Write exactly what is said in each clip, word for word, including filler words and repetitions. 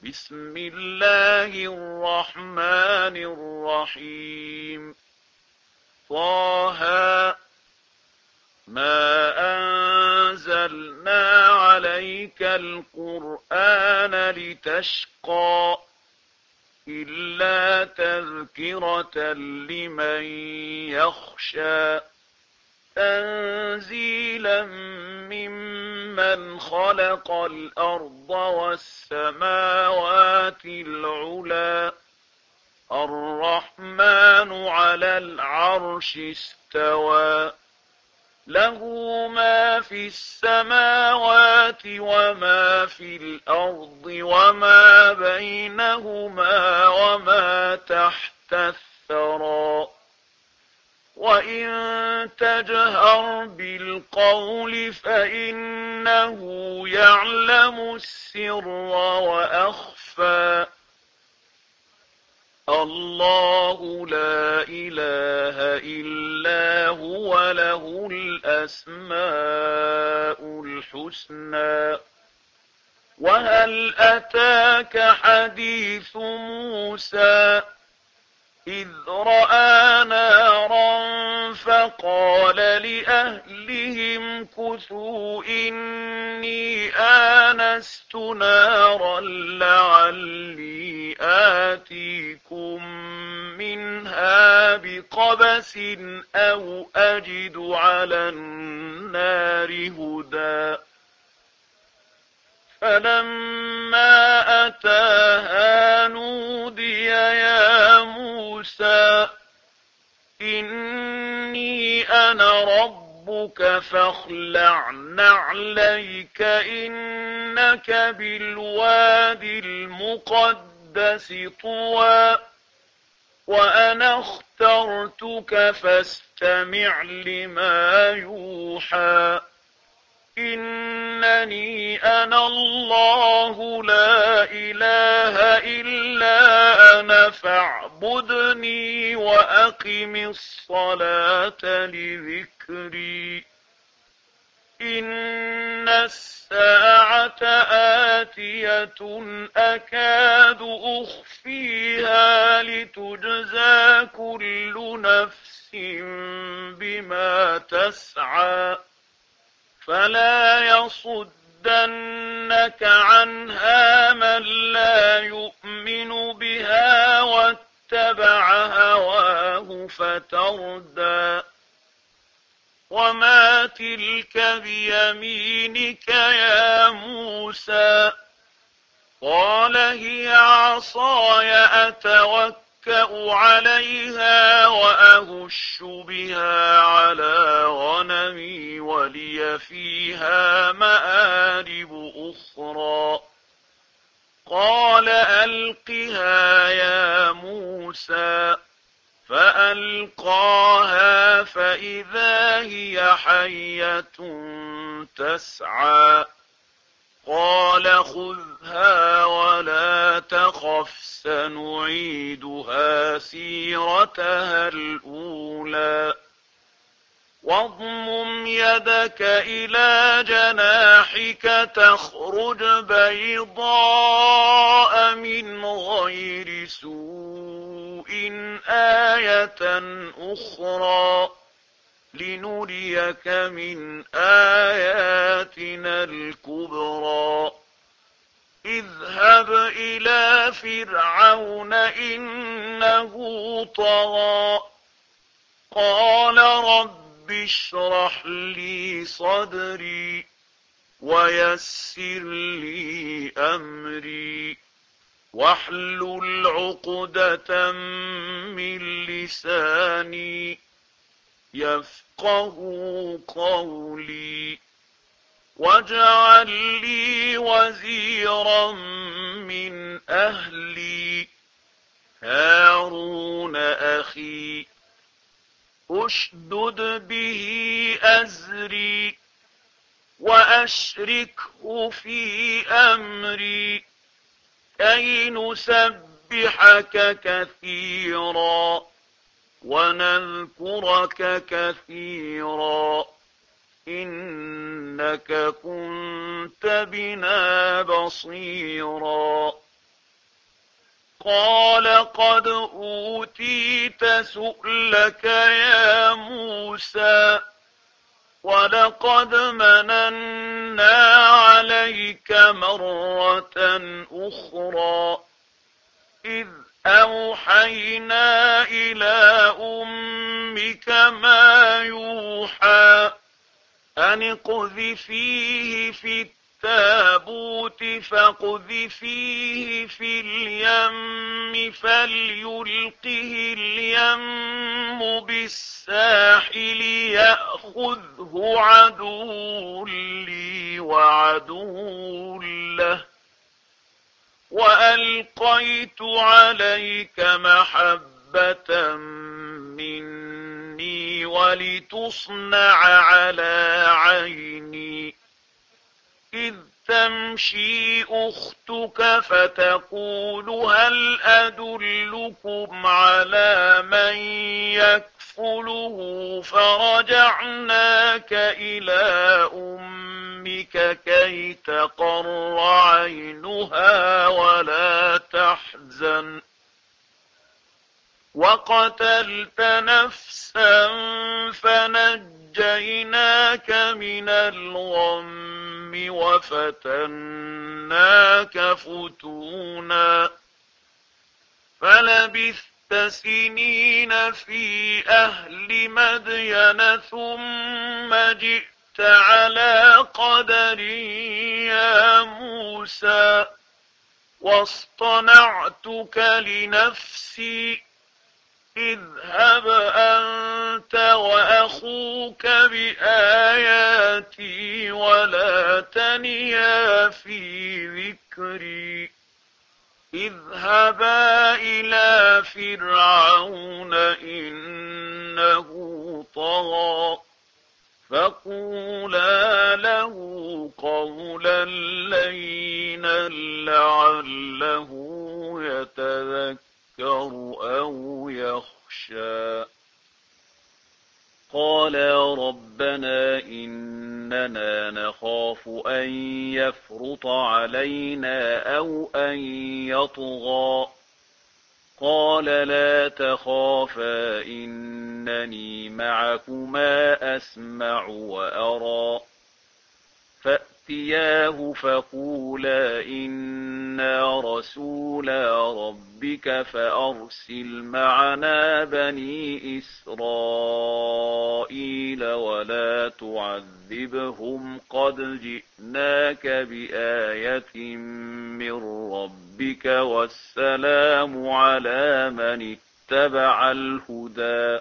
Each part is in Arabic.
بسم الله الرحمن الرحيم. طه ما أنزلنا عليك القرآن لتشقى إلا تذكرة لمن يخشى تنزيلا ممن خلق الأرض والسماوات العلى الرحمن على العرش استوى له ما في السماوات وما في الأرض وما بينهما وما تحت الثرى وإن تجهر بالقول فإنه يعلم السر وأخفى الله لا إله إلا هو له الأسماء الحسنى. وهل أتاك حديث موسى إذ رأى نارا فقال لأهلهم كثوا إني آنست نارا لعلي آتيكم منها بقبس أو أجد على النار هدى. فلما أتاها نودي يا موسى إني أنا ربك فاخلع نعليك إنك بالوادي المقدس طوى وأنا اخترتك فاستمع لما يوحى إنني أنا الله لا إله إلا أنا فاعبدني وأقم الصلاة لذكري. إن الساعة آتية أكاد أخفيها لتجزى كل نفس بما تسعى فلا يصدنك عنها من لا يؤمن بها واتبع هواه فتردى. وما تلك بيمينك يا موسى قال هي عصاي أتوكأ عليها وأهش بها على غنمي ولي فيها مآرب أخرى. قال ألقها يا موسى فألقاها فإذا هي حية تسعى قال خذها ولا تخف سنعيدها سيرتها الأولى. واضمم يدك إلى جناحك تخرج بيضاء من غير سوء آية أخرى لنريك من آياتنا الكبرى. اذهب إلى فرعون إنه طغى قال رب اشرح لي صدري ويسر لي أمري واحلل عقدة من لساني يفقهوا قولي. واجعل لي وزيرا من أهلي هارون أخي أشدد به أزري وأشركه في أمري كي نسبحك كثيرا ونذكرك كثيرا إنك كنت بنا بصيرا قال قد أوتيت سؤلك يا موسى ولقد مننا عليك مرة أخرى إذ أوحينا إلى أمك ما يوحى أن اقذفيه في التابوت فاقذفيه في اليم فليلقه اليم بالساحل يأخذه عدو لي وعدو له وألقيت عليك محبة مني ولتصنع على عيني إذ تمشي أختك فتقول هل أدلكم على من يكفله فرجعناك إلى أمك كي تقر عينها ولا تحزن وقتلت نفسا فنجيناك من الغم وفتناك فتونا فلبثت سنين في أهل مدين ثم جئت على قدر يا موسى واصطنعتك لنفسي اذهب أنت وأخوك بآياتي ولا تنيا في ذكري اذهبا إلى فرعون إنه طغى فقولا له قولا لينا لعله يتذكر أو يخشى قال ربنا إننا نخاف أن يفرط علينا أو أن يطغى قال لا تخافا إنني معكما أسمع وأرى فأتياه فقولا إنا رسولا ربك فأرسل معنا بني إسرائيل ولا تعذبهم قد جئناك بآية من ربك والسلام على من اتبع الهدى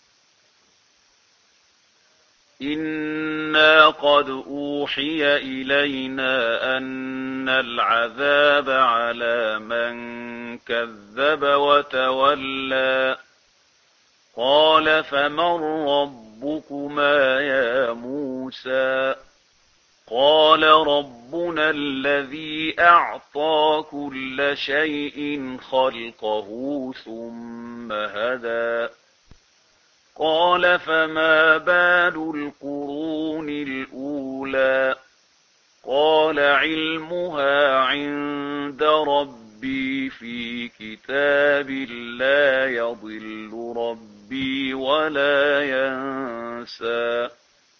إنا قد أوحي إلينا أن العذاب على من كذب وتولى قال فمن ربكما يا موسى قال ربنا الذي أعطى كل شيء خلقه ثم هدى قال فما بال القرون الأولى قال علمها عند ربي في كتاب لا يضل ربي ولا ينسى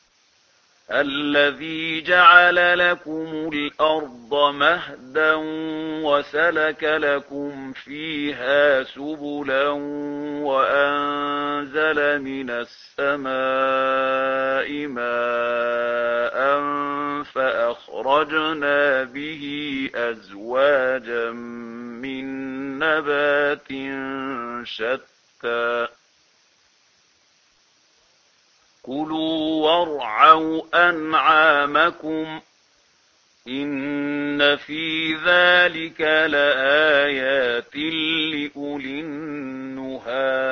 الذي جعل لكم الأرض مهدا وسلك لكم فيها سبلا وأنزل من السماء ماء فأخرجنا به أزواجا من نبات شتى كلوا وارعوا أنعامكم إن في ذلك لآيات لأولي النهى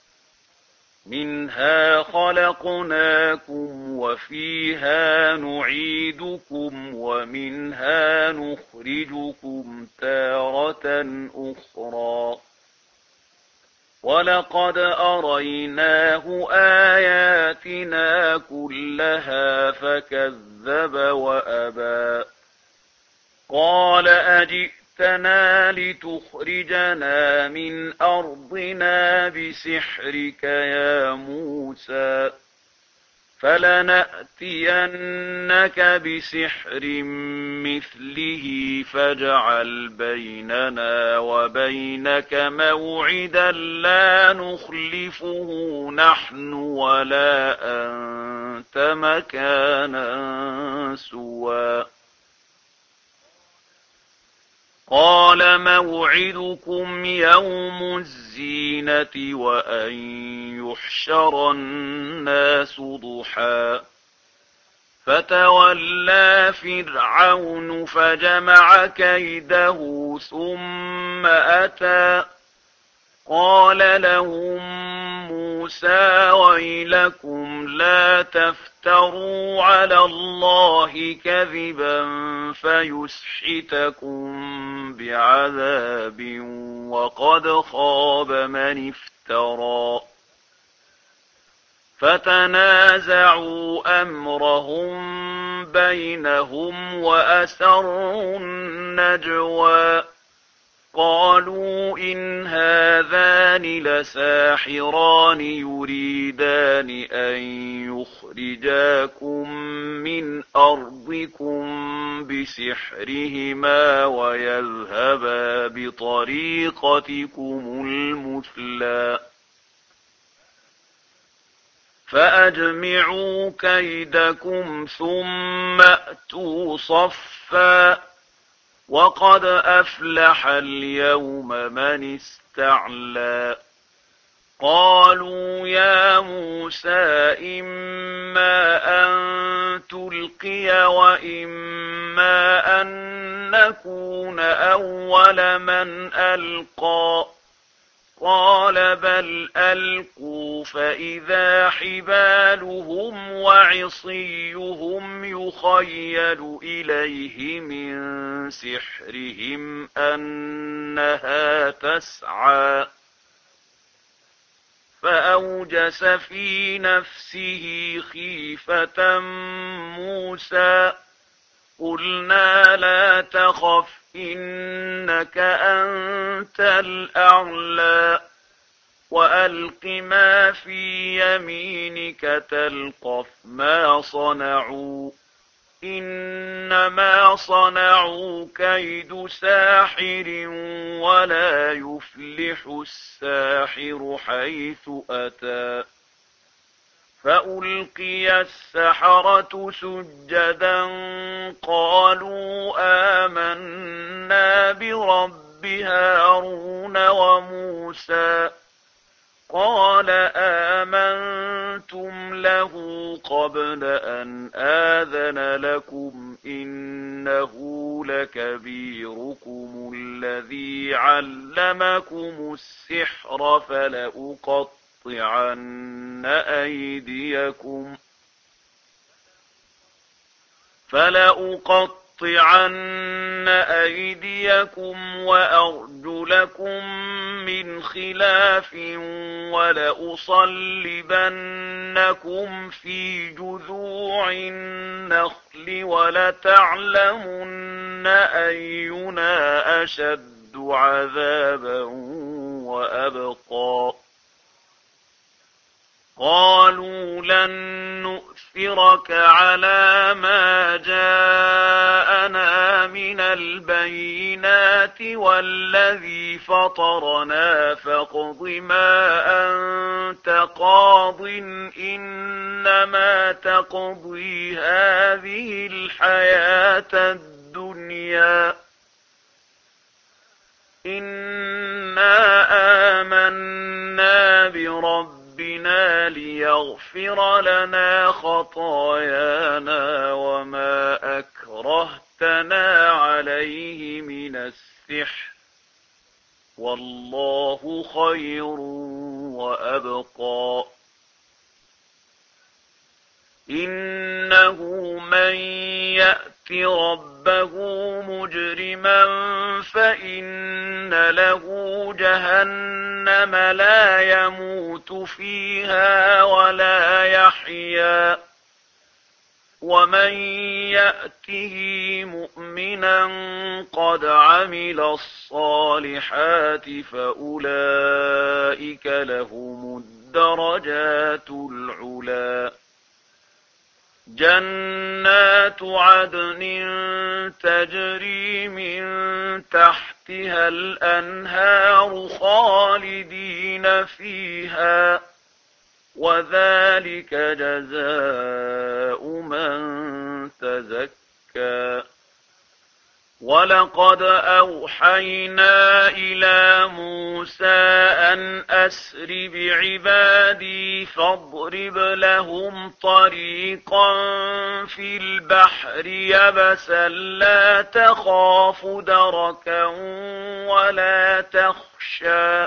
منها خلقناكم وفيها نعيدكم ومنها نخرجكم تارة أخرى ولقد أريناه آياتنا كلها فكذب وأبى قال أجئتني جئتنا لتخرجنا من أرضنا بسحرك يا موسى فلنأتينك بسحر مثله فاجعل بيننا وبينك موعدا لا نخلفه نحن ولا أنت مكانا سوى قال موعدكم يوم الزينة وأن يحشر الناس ضحى فتولى فرعون فجمع كيده ثم أتى قال لهم موسى ويلكم لا تفتروا على الله كذبا فيسحتكم بعذاب وقد خاب من افترى فتنازعوا أمرهم بينهم وأسروا النجوى قالوا إن هذان لساحران يريدان أن يخرجاكم من أرضكم بسحرهما ويذهبا بطريقتكم المثلى فأجمعوا كيدكم ثم أتوا صفا وقد أفلح اليوم من استعلى قالوا يا موسى إما أن تلقي وإما أن نكون أول من ألقى قال بل ألقوا فإذا حبالهم وعصيهم يخيل إليه من سحرهم أنها تسعى فأوجس في نفسه خيفة موسى قلنا لا تخف إنك أنت الأعلى وألق ما في يمينك تلقف ما صنعوا إنما صنعوا كيد ساحر ولا يفلح الساحر حيث أتى فألقي السحرة سجدا قالوا آمنا برب هارون وموسى قال آمنتم له قبل أن آذن لكم إنه لكبيركم الذي علمكم السحر فلأقطعن أيديكم فلأقطعن أيديكم وأرجلكم من خلاف ولأصلبنكم في جذوع النخل ولتعلمن أينا أشد عذابا وأبقى قالوا لن نؤثرك على ما جاءنا من البينات والذي فطرنا فاقض ما أنت قاض إنما تقضي هذه الحياة الدنيا إنا آمنا بربنا ربنا ليغفر لنا خطايانا وما أكرهتنا عليه من السحر والله خير وأبقى إنه من يأت ربه مجرما فإن له جهنم لا يموت فيها ولا يحيا ومن يأته مؤمنا قد عمل الصالحات فأولئك لهم الدرجات العلى جنات عدن تجري من تحتها الأنهار خالدين فيها وذلك جزاء من تزكى ولقد أوحينا إلى موسى أن أسر بعبادي فاضرب لهم طريقا في البحر يبسا لا تخاف دركا ولا تخشى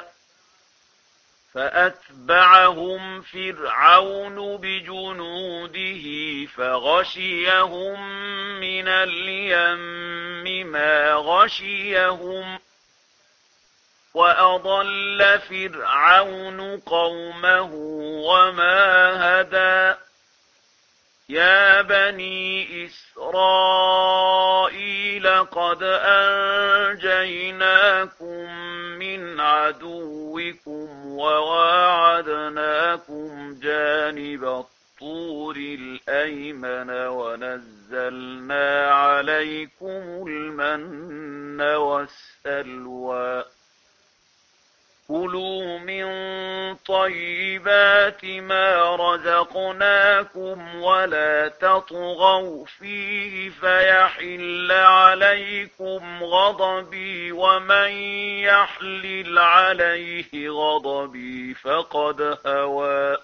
فأتبعهم فرعون بجنوده فغشيهم من اليم ما غشيهم وأضل فرعون قومه وما هدى يا بني إسرائيل قد أنجيناكم من عدوكم وواعدناكم جانب الطور الأيمن ونزلنا عليكم المن والسلوى كلوا من طيبات ما رزقناكم ولا تطغوا فيه فيحل عليكم غضبي ومن يحلل عليه غضبي فقد هوى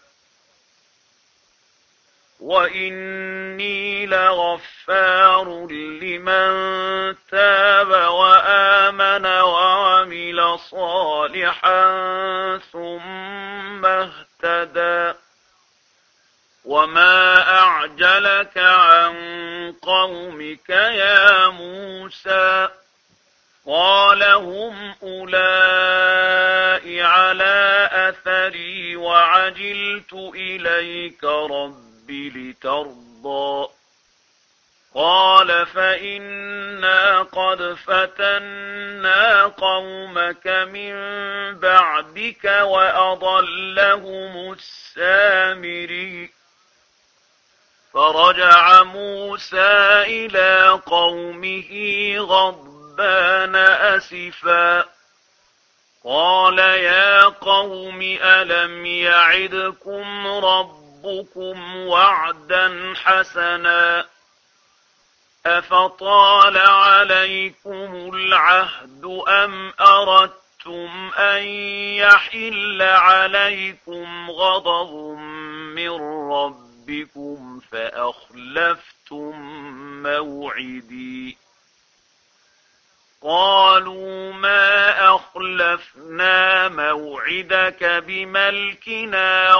وإني لغفار لمن تاب وآمن وعمل صالحا ثم اهتدى وما أعجلك عن قومك يا موسى قال هم أولئك على أثري وعجلت إليك ربي لترضى قال فإنا قد فتنا قومك من بعدك وأضلهم السامري فرجع موسى إلى قومه غضبان أسفا قال يا قوم ألم يعدكم ربكم وعدا حسنا أفطال عليكم العهد أم أردتم أن يحل عليكم غضب من ربكم فأخلفتم موعدي قالوا ما أخلفنا موعدك بملكنا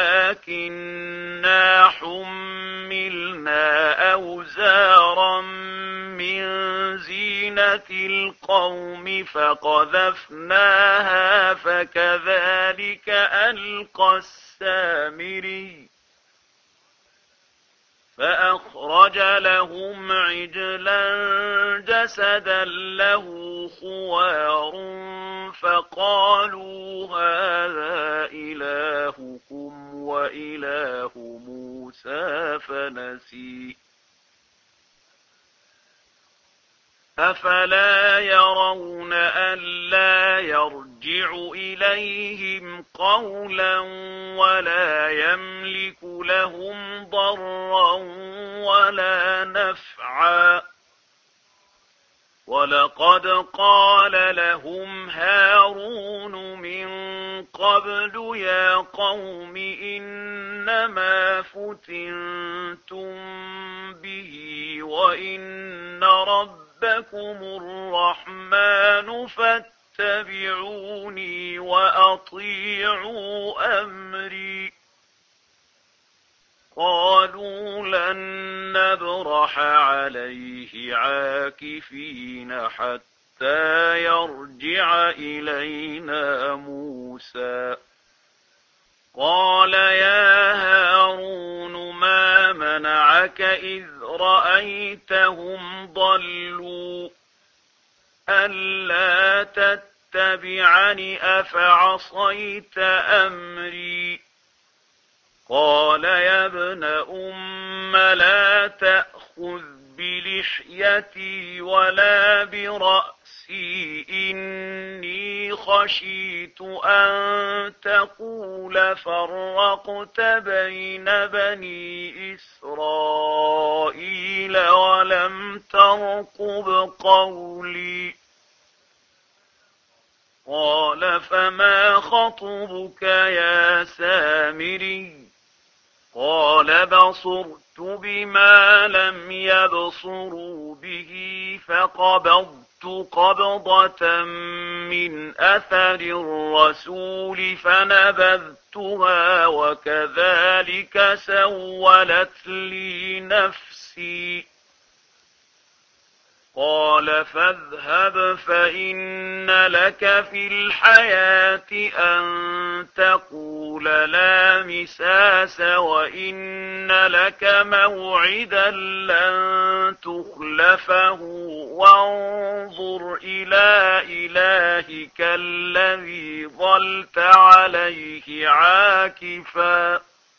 ولكننا حملنا أوزارا من زينة القوم فقذفناها فكذلك ألقى السامري فأخرج لهم عجلا جسدا له خوار فقالوا هذا إلهكم وإله موسى فنسي أفلا يرون ألا يرجع إليهم قولا ولا يملك لهم ضرا ولا نفعا ولقد قال لهم هارون من قبل يا قوم إنما فتنتم به وإن ربكم ربكم الرحمن فاتبعوني وأطيعوا أمري قالوا لن نبرح عليه عاكفين حتى يرجع إلينا موسى قال يا هارون ما منعك إذ رأيتهم ضلوا ألا تتبعني أفعصيت أمري قال يا ابن أم لا تأخذ بلحيتي ولا برأسي إني خشيت أن تقول فرقت بين بني إسرائيل ولم ترقب قولي قال فما خطبك يا سامري قال بصرت بما لم يبصروا به فقبضت قبضة من أثر الرسول فنبذتها وكذلك سولت لي نفسي قال فاذهب فإن لك في الحياة أن تقول لا مساس وإن لك موعدا لن تخلفه وانظر إلى إلهك الذي ظلت عليه عاكفا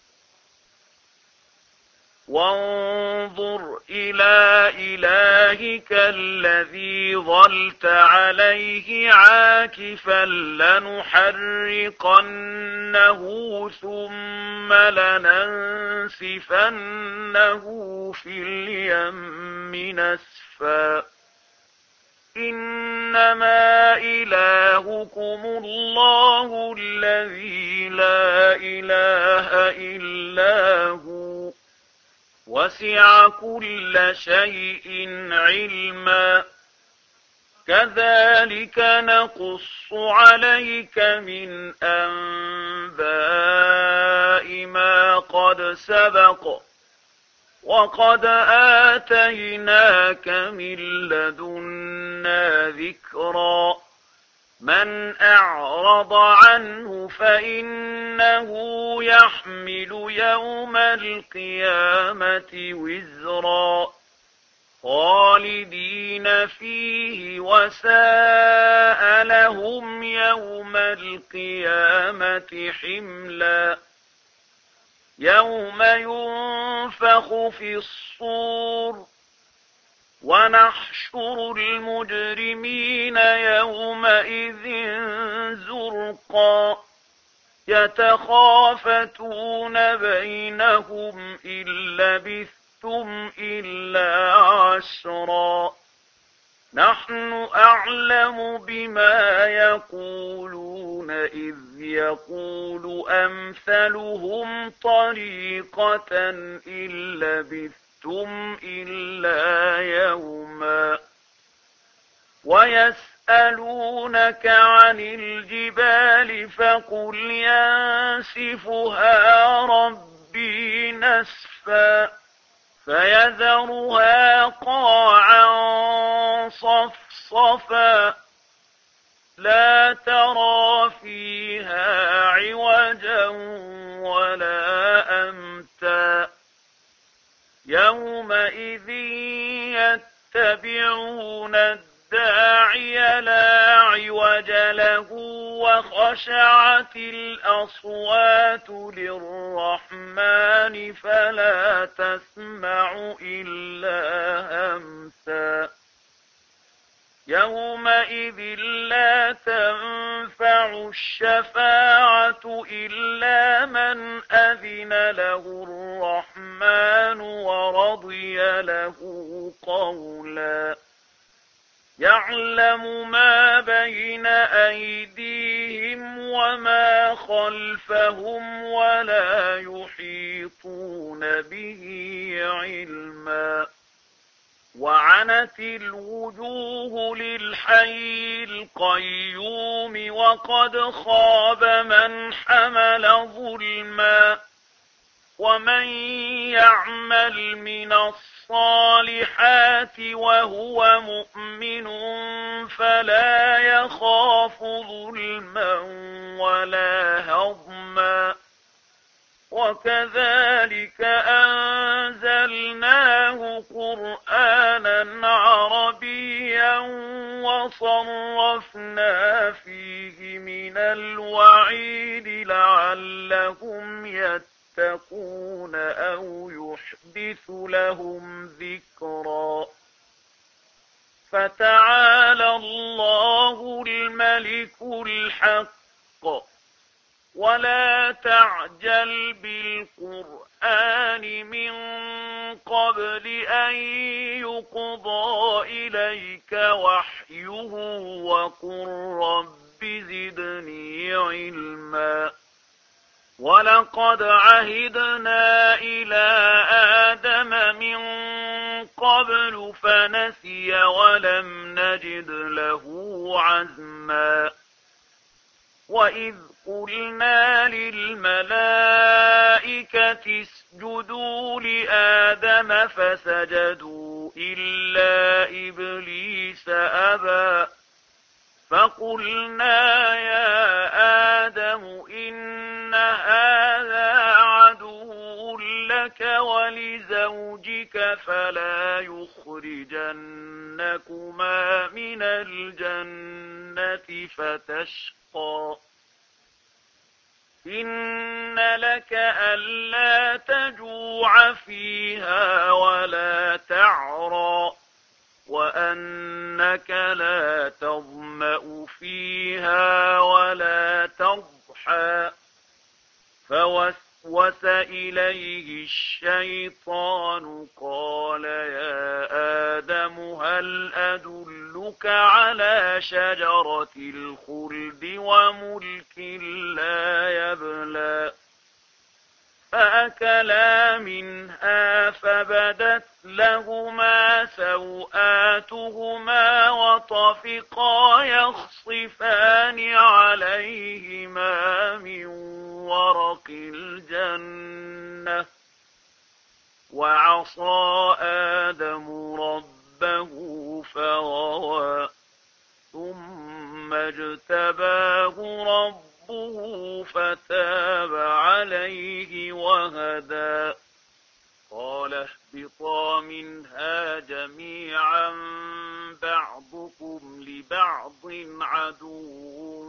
وانظر إلى إلهك الذي ظلت عليه عاكفا لنحرقنه ثم لننسفنه في اليم نسفا إنما إلهكم الله الذي لا إله إلا هو وسع كل شيء علما كذلك نقص عليك من أنباء ما قد سبق وقد آتيناك من لدنا ذكرا من أعرض عنه فإنه يحمل يوم القيامة وزرا خالدين فيه وساء لهم يوم القيامة حملا يوم ينفخ في الصور ونحشر المجرمين يومئذ زرقا يتخافتون بينهم إن لبثتم إلا عشرا نحن أعلم بما يقولون إذ يقول أمثلهم طريقة إن لبثتم إلا يوما ويسألونك عن الجبال فقل ينسفها ربي نسفا فيذرها قاعا صفصفا لا ترى فيها عوجا ولا أمتا يومئذ يتبعون الداعي لا عوج له وخشعت الأصوات للرحمن فلا تسمع إلا همسا يومئذ لا تنفع الشفاعة إلا من أذن له الرحمن ورضي له قولا يعلم ما بين أيديهم وما خلفهم ولا يحيطون به علما وعنت الوجوه للحي القيوم وقد خاب من حمل ظلما ومن يعمل من الصالحات وهو مؤمن فلا يخاف ظلما ولا هضما وكذلك أنزلناه قرآنا عربيا وصرفنا فيه من الوعيد لعلهم يتقون أو يحدث لهم ذكرا. فتعالى الله الملك الحق ولا تعجل بالقرآن من قبل أن يقضى إليك وحيه وقل رب زدني علما. ولقد عهدنا إلى آدم من قبل فنسي ولم نجد له عزما. وإذ قلنا للملائكة اسجدوا لآدم فسجدوا إلا إبليس أبى فقلنا يا آدم إن هذا عدو لك ولزوجك فلا يخرجنكما من الجنة فتشقى. إن لك ألا تجوع فيها ولا تعرى وأنك لا تظمأ فيها ولا تضحى. فوسوس إليه الشيطان قال يا آدم هل أدلك على شجرة الخلد وملك لا يبلى. فأكلا منها فبدت لهما سوآتهما وطفقا يخصفان عليهما من ورق الجنة وعصى آدم ربه فغوى ثم اجتباه ربه فتاب عليه وهدى. قال اهبطا منها جميعا بعضكم لبعض عدو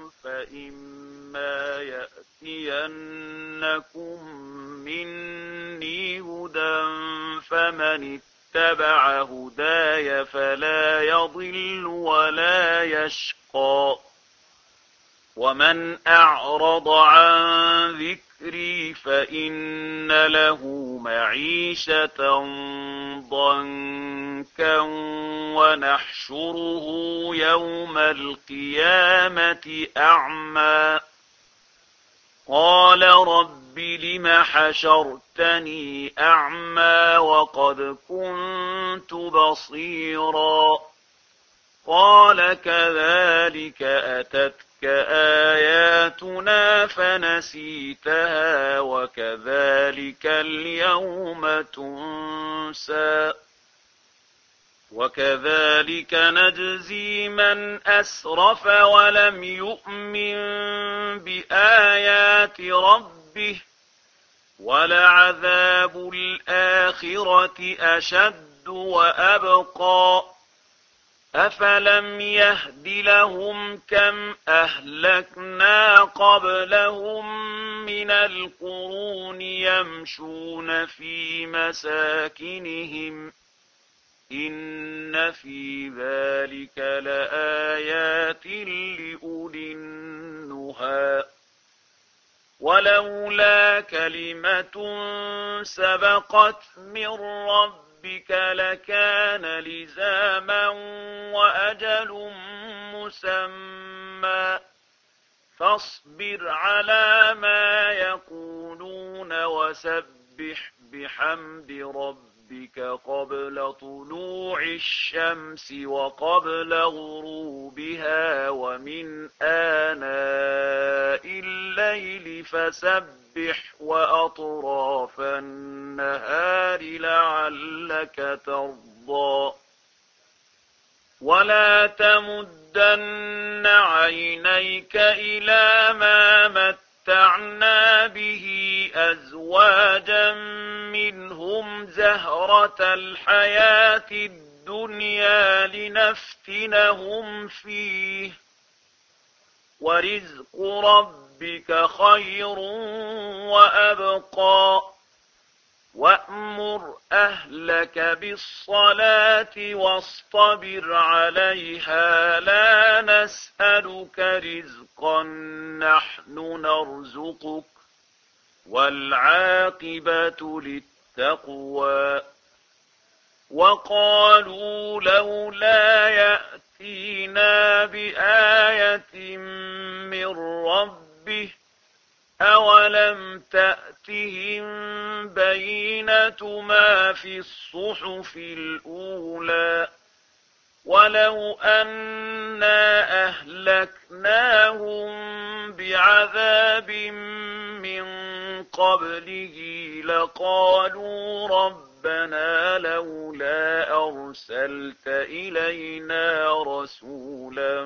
فإما يأتينكم مني هدى فمن اتبع هداي فلا يضل ولا يشقى. ومن أعرض عن ذكري فإن له معيشة ضنكا ونحشره يوم القيامة أعمى. قال رب لم حشرتني أعمى وقد كنت بصيرا. قال كذلك أتتك آياتنا فنسيتها وكذلك اليوم تنسى. وكذلك نجزي من أسرف ولم يؤمن بآيات ربه ولعذاب الآخرة أشد وأبقى. أفلم يهد لهم كم أهلكنا قبلهم من القرون يمشون في مساكنهم إن في ذلك لآيات لأولي النهى. ولولا كلمة سبقت من ربك بك لكان لزاما وأجل مسمى. فاصبر على ما يقولون وسبح بحمد ربك قبل طلوع الشمس وقبل غروبها ومن آناء الليل فسبح وأطراف النهار لعلك ترضى. ولا تمدن عينيك إلى ما متعنا به أزواجا منهم زهرة الحياة الدنيا لنفتنهم فيه ورزق ربك خير وأبقى وأمر أهلك بالصلاة واصطبر عليها لا نسألك رزقا نحن نرزقك والعاقبة للتقوى وقالوا لولا يأتينا بآية من ربه أولم تأتهم بينة ما في الصحف الأولى ولو أنا أهلكناهم بعذاب من قبله لقالوا ربنا لولا أرسلت إلينا رسولا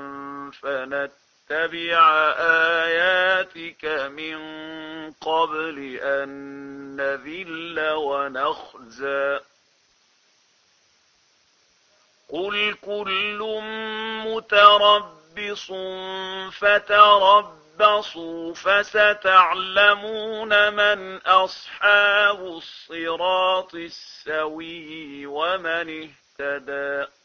فنتبع آياتك من قبل أن نذل ونخزى قل كل متربص فتربصوا فستعلمون من أصحاب الصراط السوي ومن اهتدى